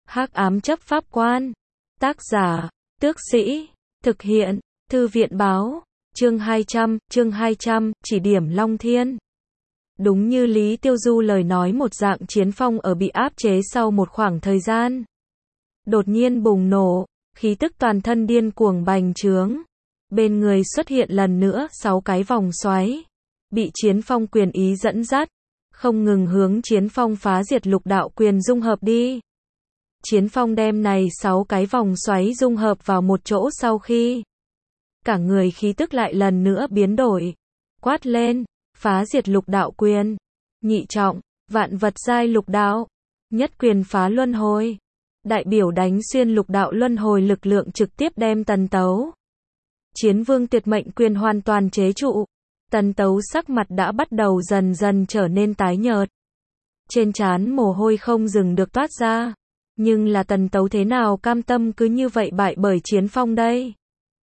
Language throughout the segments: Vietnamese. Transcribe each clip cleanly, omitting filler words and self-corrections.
Hắc ám chấp pháp quan. Tác giả, Tước Sĩ. Thực hiện, Thư viện báo. Chương 200, chỉ điểm Long Thiên. Đúng như Lý Tiêu Du lời nói, một dạng Chiến Phong ở bị áp chế sau một khoảng thời gian. Đột nhiên bùng nổ, khí tức toàn thân điên cuồng bành trướng. Bên người xuất hiện lần nữa 6 cái vòng xoáy. Bị Chiến Phong quyền ý dẫn dắt, không ngừng hướng Chiến Phong phá diệt lục đạo quyền dung hợp đi. Chiến Phong đem này 6 cái vòng xoáy dung hợp vào một chỗ sau khi cả người khí tức lại lần nữa biến đổi. Quát lên, phá diệt lục đạo quyền. Nhị trọng, vạn vật giai lục đạo. Nhất quyền phá luân hồi. Đại biểu đánh xuyên lục đạo luân hồi lực lượng trực tiếp đem Tần Tấu. Chiến Vương tuyệt mệnh quyền hoàn toàn chế trụ. Tần Tấu sắc mặt đã bắt đầu dần dần trở nên tái nhợt. Trên trán mồ hôi không dừng được toát ra. Nhưng là Tần Tấu thế nào cam tâm cứ như vậy bại bởi Chiến Phong đây?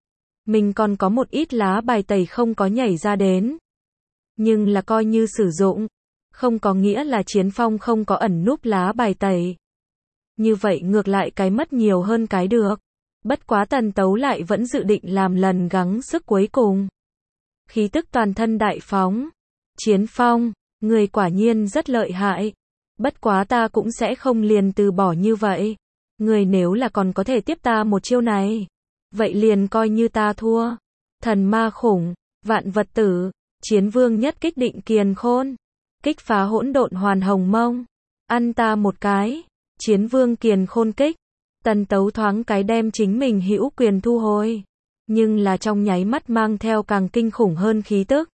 Mình còn có một ít lá bài tẩy không có nhảy ra đến. Nhưng là coi như sử dụng. Không có nghĩa là Chiến Phong không có ẩn núp lá bài tẩy. Như vậy ngược lại cái mất nhiều hơn cái được. Bất quá Tần Tấu lại vẫn dự định làm lần gắng sức cuối cùng. Khí tức toàn thân đại phóng. Chiến Phong, người quả nhiên rất lợi hại. Bất quá ta cũng sẽ không liền từ bỏ như vậy. Người nếu là còn có thể tiếp ta một chiêu này, vậy liền coi như ta thua. Thần ma khủng, vạn vật tử, Chiến Vương nhất kích định kiền khôn. Kích phá hỗn độn hoàn hồng mông. Ăn ta một cái. Chiến Vương kiền khôn kích. Tần Tấu thoáng cái đem chính mình hữu quyền thu hồi. Nhưng là trong nháy mắt mang theo càng kinh khủng hơn khí tức.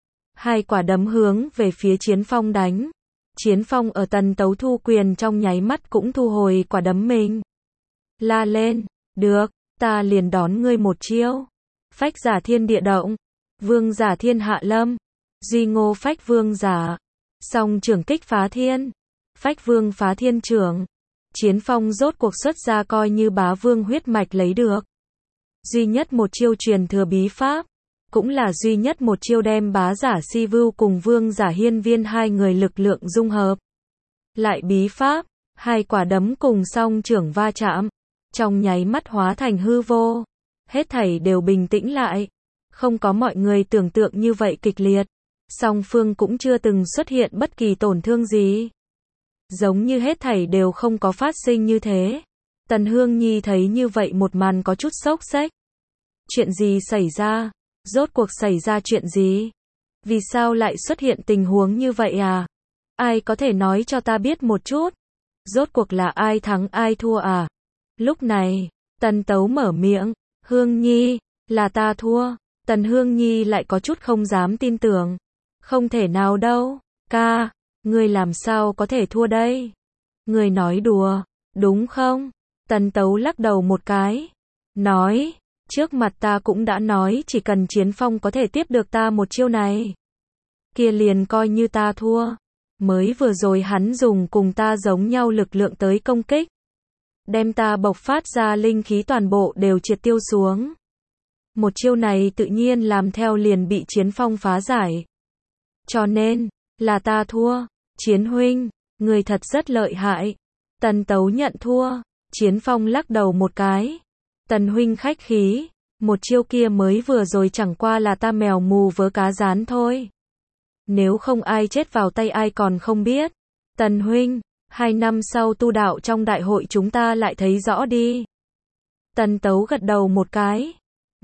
Hai quả đấm hướng về phía Chiến Phong đánh. Chiến Phong ở Tần Tấu thu quyền trong nháy mắt cũng thu hồi quả đấm mình. La lên, được, ta liền đón ngươi một chiêu. Phách giả thiên địa động, vương giả thiên hạ lâm, duy ngô phách vương giả. Song trưởng kích phá thiên, phách vương phá thiên trưởng. Chiến Phong rốt cuộc xuất ra coi như bá vương huyết mạch lấy được. Duy nhất một chiêu truyền thừa bí pháp. Cũng là duy nhất một chiêu đem bá giả si vưu cùng vương giả hiên viên hai người lực lượng dung hợp. Lại bí pháp, hai quả đấm cùng song trưởng va chạm. Trong nháy mắt hóa thành hư vô. Hết thảy đều bình tĩnh lại. Không có mọi người tưởng tượng như vậy kịch liệt. Song phương cũng chưa từng xuất hiện bất kỳ tổn thương gì. Giống như hết thảy đều không có phát sinh như thế. Tần Hương Nhi thấy như vậy một màn có chút sốc xếch. Chuyện gì xảy ra? Rốt cuộc xảy ra chuyện gì? Vì sao lại xuất hiện tình huống như vậy à? Ai có thể nói cho ta biết một chút? Rốt cuộc là ai thắng ai thua à? Lúc này, Tần Tấu mở miệng. Hương Nhi, là ta thua. Tần Hương Nhi lại có chút không dám tin tưởng. Không thể nào đâu. Ca, ngươi làm sao có thể thua đây? Ngươi nói đùa, đúng không? Tần Tấu lắc đầu một cái. Nói, trước mặt ta cũng đã nói chỉ cần Chiến Phong có thể tiếp được ta một chiêu này. Kia liền coi như ta thua. Mới vừa rồi hắn dùng cùng ta giống nhau lực lượng tới công kích. Đem ta bộc phát ra linh khí toàn bộ đều triệt tiêu xuống. Một chiêu này tự nhiên làm theo liền bị Chiến Phong phá giải. Cho nên, là ta thua. Chiến huynh, người thật rất lợi hại. Tần Tấu nhận thua. Chiến Phong lắc đầu một cái. Tần huynh khách khí. Một chiêu kia mới vừa rồi chẳng qua là ta mèo mù vớ cá rán thôi. Nếu không ai chết vào tay ai còn không biết. Tần huynh, 2 năm sau tu đạo trong đại hội chúng ta lại thấy rõ đi. Tần Tấu gật đầu một cái.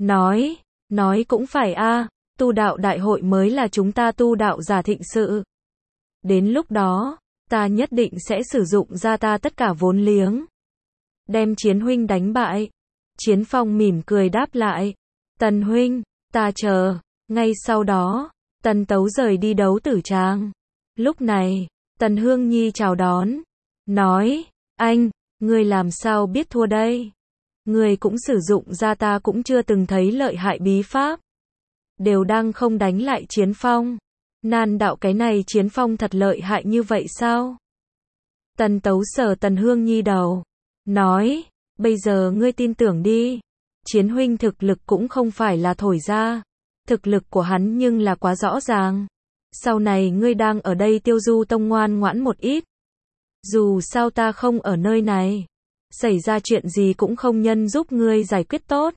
Nói cũng phải a, tu đạo đại hội mới là chúng ta tu đạo giả thịnh sự. Đến lúc đó, ta nhất định sẽ sử dụng ra ta tất cả vốn liếng. Đem Chiến huynh đánh bại. Chiến Phong mỉm cười đáp lại. Tần huynh, ta chờ. Ngay sau đó, Tần Tấu rời đi đấu tử tràng. Lúc này, Tần Hương Nhi chào đón. Nói, anh, ngươi làm sao biết thua đây? Ngươi cũng sử dụng ra ta cũng chưa từng thấy lợi hại bí pháp. Đều đang không đánh lại Chiến Phong. Nan đạo cái này Chiến Phong thật lợi hại như vậy sao? Tần Tấu sờ Tần Hương Nhi đầu. Nói, bây giờ ngươi tin tưởng đi. Chiến huynh thực lực cũng không phải là thổi ra. Thực lực của hắn nhưng là quá rõ ràng. Sau này ngươi đang ở đây Tiêu Du Tông ngoan ngoãn một ít. Dù sao ta không ở nơi này. xảy ra chuyện gì cũng không nhân giúp ngươi giải quyết tốt.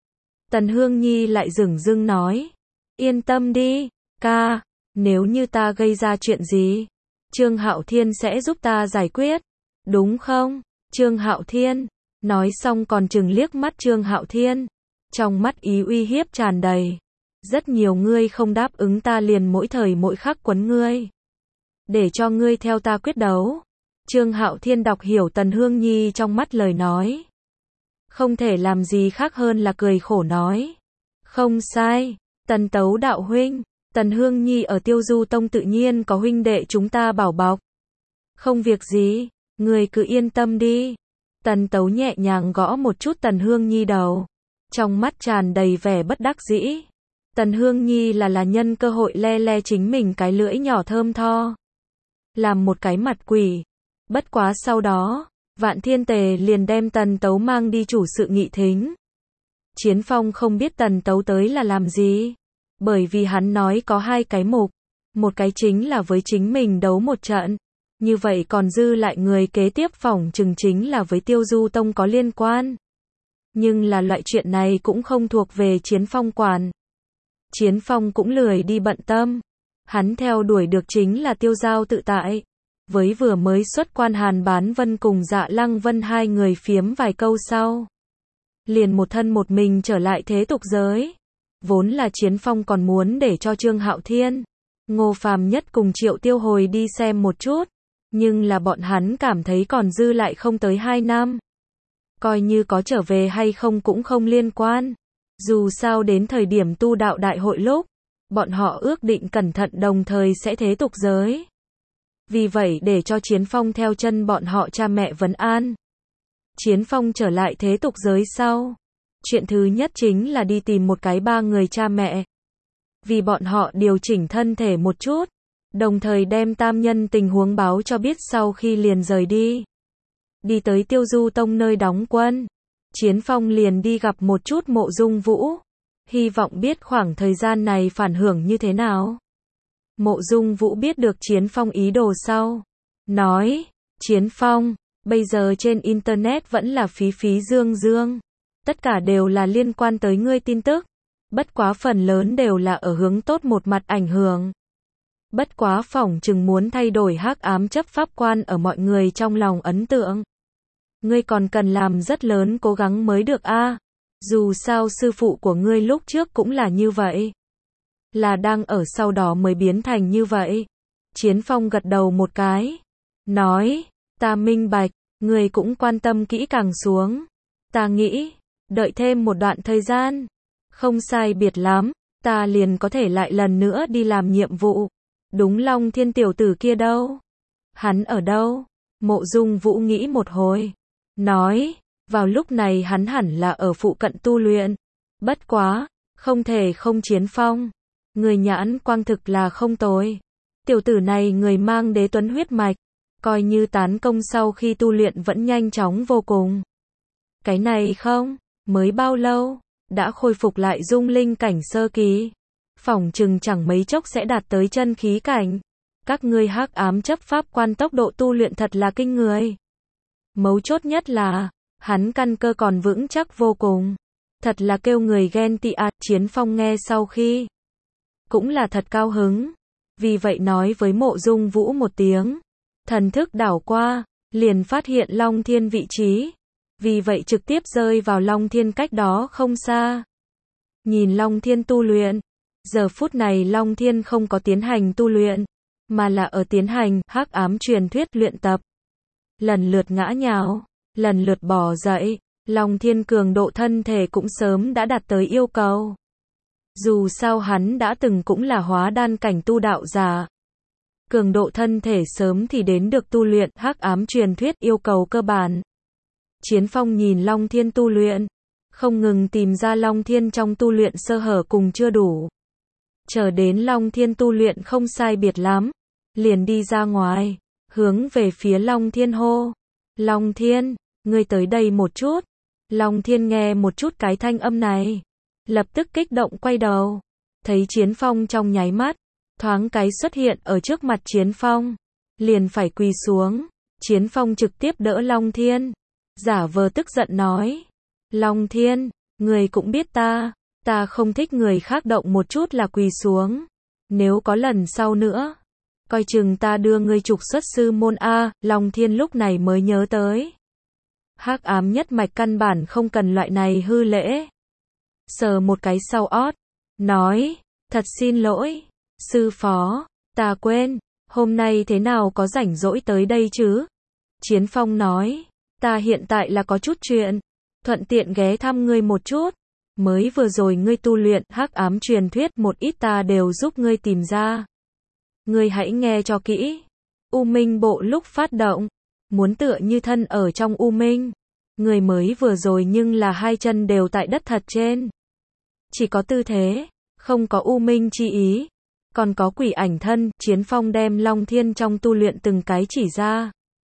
Tần Hương Nhi lại dửng dưng nói, yên tâm đi, ca, nếu như ta gây ra chuyện gì, Trương Hạo Thiên sẽ giúp ta giải quyết, đúng không? Trương Hạo Thiên, nói xong còn chừng liếc mắt Trương Hạo Thiên, trong mắt ý uy hiếp tràn đầy. Rất nhiều ngươi không đáp ứng ta liền mỗi thời mỗi khắc quấn ngươi. Để cho ngươi theo ta quyết đấu. Trương Hạo Thiên đọc hiểu Tần Hương Nhi trong mắt lời nói. Không thể làm gì khác hơn là cười khổ nói. Không sai, Tần Tấu đạo huynh, Tần Hương Nhi ở Tiêu Du Tông tự nhiên có huynh đệ chúng ta bảo bọc. Không việc gì, ngươi cứ yên tâm đi. Tần Tấu nhẹ nhàng gõ một chút Tần Hương Nhi đầu. Trong mắt tràn đầy vẻ bất đắc dĩ. Tần Hương Nhi là nhân cơ hội le le chính mình cái lưỡi nhỏ thơm tho. Làm một cái mặt quỷ. Bất quá sau đó, Vạn Thiên Tề liền đem Tần Tấu mang đi chủ sự nghị thính. Chiến Phong không biết Tần Tấu tới là làm gì. Bởi vì hắn nói có hai cái mục. Một cái chính là với chính mình đấu một trận. Như vậy còn dư lại người kế tiếp phỏng chừng chính là với Tiêu Du Tông có liên quan. Nhưng là loại chuyện này cũng không thuộc về Chiến Phong quản. Chiến Phong cũng lười đi bận tâm. Hắn theo đuổi được chính là tiêu giao tự tại. Với vừa mới xuất quan Hàn Bán Vân cùng Dạ Lăng Vân hai người phiếm vài câu sau. Liền một thân một mình trở lại thế tục giới. Vốn là Chiến Phong còn muốn để cho Trương Hạo Thiên, Ngô Phàm Nhất cùng Triệu Tiêu Hồi đi xem một chút. Nhưng là bọn hắn cảm thấy còn dư lại không tới 2 năm. Coi như có trở về hay không cũng không liên quan. Dù sao đến thời điểm tu đạo đại hội lúc, bọn họ ước định cẩn thận đồng thời sẽ thế tục giới. Vì vậy để cho Chiến Phong theo chân bọn họ cha mẹ vấn an. Chiến Phong trở lại thế tục giới sau. Chuyện thứ nhất chính là đi tìm một cái 3 người cha mẹ. Vì bọn họ điều chỉnh thân thể một chút. Đồng thời đem tam nhân tình huống báo cho biết sau khi liền rời đi. Đi tới Tiêu Du Tông nơi đóng quân. Chiến Phong liền đi gặp một chút Mộ Dung Vũ. Hy vọng biết khoảng thời gian này phản hưởng như thế nào. Mộ Dung Vũ biết được Chiến Phong ý đồ sau. Nói, Chiến Phong, bây giờ trên Internet vẫn là phí phí dương dương. Tất cả đều là liên quan tới ngươi tin tức. Bất quá phần lớn đều là ở hướng tốt một mặt ảnh hưởng. Bất quá phỏng chừng muốn thay đổi hắc ám chấp pháp quan ở mọi người trong lòng ấn tượng. Ngươi còn cần làm rất lớn cố gắng mới được a. Dù sao sư phụ của ngươi lúc trước cũng là như vậy. Là đang ở sau đó mới biến thành như vậy. Chiến Phong gật đầu một cái. Nói, ta minh bạch, ngươi cũng quan tâm kỹ càng xuống. Ta nghĩ, đợi thêm một đoạn thời gian. Không sai biệt lắm, ta liền có thể lại lần nữa đi làm nhiệm vụ. Đúng Long Thiên tiểu tử kia đâu? Hắn ở đâu? Mộ Dung Vũ nghĩ một hồi. Nói, vào lúc này hắn hẳn là ở phụ cận tu luyện. Bất quá, không thể không Chiến Phong. Người nhãn quang thực là không tồi. Tiểu tử này người mang đế tuấn huyết mạch. Coi như tán công sau khi tu luyện vẫn nhanh chóng vô cùng. Cái này không, mới bao lâu, đã khôi phục lại dung linh cảnh sơ kỳ. Phỏng chừng chẳng mấy chốc sẽ đạt tới chân khí cảnh. Các ngươi hắc ám chấp pháp quan tốc độ tu luyện thật là kinh người. Mấu chốt nhất là, hắn căn cơ còn vững chắc vô cùng. Thật là kêu người ghen tị à. Chiến Phong nghe sau khi, cũng là thật cao hứng. Vì vậy nói với Mộ Dung Vũ một tiếng. Thần thức đảo qua, liền phát hiện Long Thiên vị trí. Vì vậy trực tiếp rơi vào Long Thiên cách đó không xa. Nhìn Long Thiên tu luyện. Giờ phút này Long Thiên không có tiến hành tu luyện, mà là ở tiến hành hắc ám truyền thuyết luyện tập. Lần lượt ngã nhào, lần lượt bò dậy, Long Thiên cường độ thân thể cũng sớm đã đạt tới yêu cầu. Dù sao hắn đã từng cũng là hóa đan cảnh tu đạo giả. Cường độ thân thể sớm thì đến được tu luyện hắc ám truyền thuyết yêu cầu cơ bản. Chiến Phong nhìn Long Thiên tu luyện, không ngừng tìm ra Long Thiên trong tu luyện sơ hở cùng chưa đủ. Chờ đến Long Thiên tu luyện không sai biệt lắm, liền đi ra ngoài, hướng về phía Long Thiên hô. Long Thiên, ngươi tới đây một chút. Long Thiên nghe một chút cái thanh âm này, lập tức kích động quay đầu, thấy Chiến Phong trong nháy mắt, thoáng cái xuất hiện ở trước mặt Chiến Phong, liền phải quỳ xuống. Chiến Phong trực tiếp đỡ Long Thiên, giả vờ tức giận nói. Long Thiên, người cũng biết ta không thích người khác động một chút là quỳ xuống. Nếu có lần sau nữa, coi chừng ta đưa ngươi trục xuất sư môn a. Long Thiên lúc này mới nhớ tới. Hắc ám nhất mạch căn bản không cần loại này hư lễ. Sờ một cái sau ót, nói, thật xin lỗi, sư phó, ta quên, hôm nay thế nào có rảnh rỗi tới đây chứ? Chiến Phong nói, ta hiện tại là có chút chuyện, thuận tiện ghé thăm ngươi một chút. Mới vừa rồi ngươi tu luyện hắc ám truyền thuyết một ít ta đều giúp ngươi tìm ra. Ngươi hãy nghe cho kỹ. U Minh bộ lúc phát động, muốn tựa như thân ở trong U Minh. Người mới vừa rồi nhưng là hai chân đều tại đất thật trên. Chỉ có tư thế, không có U Minh chi ý. Còn có quỷ ảnh thân, Chiến Phong đem Long Thiên trong tu luyện từng cái chỉ ra.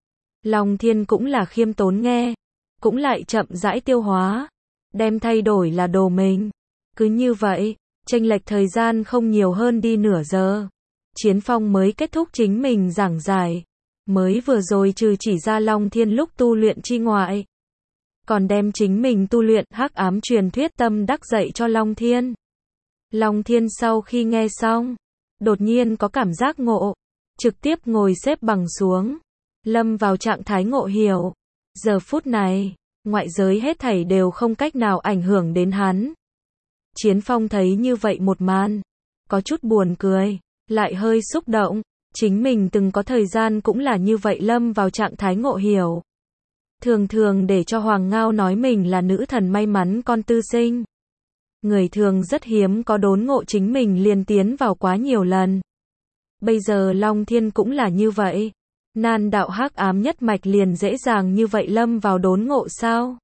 Long Thiên cũng là khiêm tốn nghe, cũng lại chậm rãi tiêu hóa, đem thay đổi là đồ mình. Cứ như vậy, chênh lệch thời gian không nhiều hơn đi nửa giờ. Chiến Phong mới kết thúc chính mình giảng giải. Mới vừa rồi trừ chỉ ra Long Thiên lúc tu luyện chi ngoại, còn đem chính mình tu luyện hắc ám truyền thuyết tâm đắc dạy cho Long Thiên. Long Thiên sau khi nghe xong, đột nhiên có cảm giác ngộ, trực tiếp ngồi xếp bằng xuống, lâm vào trạng thái ngộ hiểu. Giờ phút này, ngoại giới hết thảy đều không cách nào ảnh hưởng đến hắn. Chiến Phong thấy như vậy một màn, có chút buồn cười, lại hơi xúc động, chính mình từng có thời gian cũng là như vậy lâm vào trạng thái ngộ hiểu. Thường thường để cho Hoàng Ngao nói mình là nữ thần may mắn con tư sinh. Người thường rất hiếm có đốn ngộ chính mình liền tiến vào quá nhiều lần. Bây giờ Long Thiên cũng là như vậy. Nan đạo hắc ám nhất mạch liền dễ dàng như vậy lâm vào đốn ngộ sao?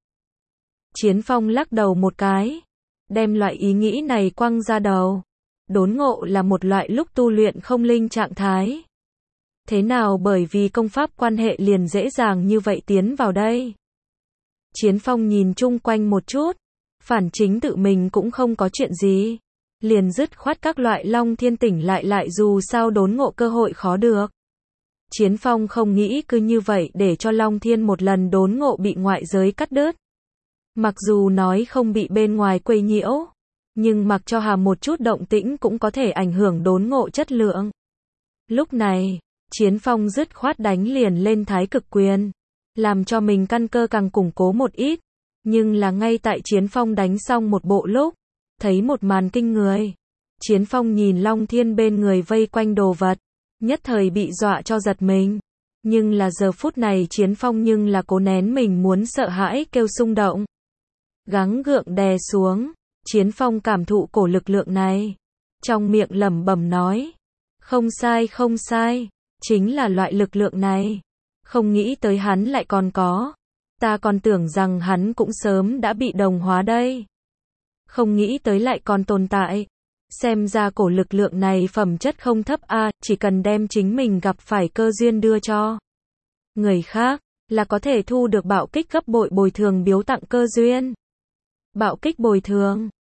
Chiến Phong lắc đầu một cái, đem loại ý nghĩ này quăng ra đầu. Đốn ngộ là một loại lúc tu luyện không linh trạng thái. Thế nào bởi vì công pháp quan hệ liền dễ dàng như vậy tiến vào đây? Chiến Phong nhìn chung quanh một chút, phản chính tự mình cũng không có chuyện gì. Liền dứt khoát các loại Long Thiên tỉnh lại dù sao đốn ngộ cơ hội khó được. Chiến Phong không nghĩ cứ như vậy để cho Long Thiên một lần đốn ngộ bị ngoại giới cắt đứt. Mặc dù nói không bị bên ngoài quấy nhiễu, nhưng mặc cho hà một chút động tĩnh cũng có thể ảnh hưởng đốn ngộ chất lượng. Lúc này, Chiến Phong dứt khoát đánh liền lên Thái Cực Quyền, làm cho mình căn cơ càng củng cố một ít. Nhưng là ngay tại Chiến Phong đánh xong một bộ lúc, thấy một màn kinh người. Chiến Phong nhìn Long Thiên bên người vây quanh đồ vật, nhất thời bị dọa cho giật mình. Nhưng là giờ phút này Chiến Phong nhưng là cố nén mình muốn sợ hãi kêu xung động. Gắng gượng đè xuống, Chiến Phong cảm thụ cổ lực lượng này. Trong miệng lẩm bẩm nói, không sai, chính là loại lực lượng này. Không nghĩ tới hắn lại còn có. Ta còn tưởng rằng hắn cũng sớm đã bị đồng hóa đây. Không nghĩ tới lại còn tồn tại. Xem ra cổ lực lượng này phẩm chất không thấp a, chỉ cần đem chính mình gặp phải cơ duyên đưa cho người khác, là có thể thu được bạo kích gấp bội bồi thường biếu tặng cơ duyên. Bạo kích bồi thường,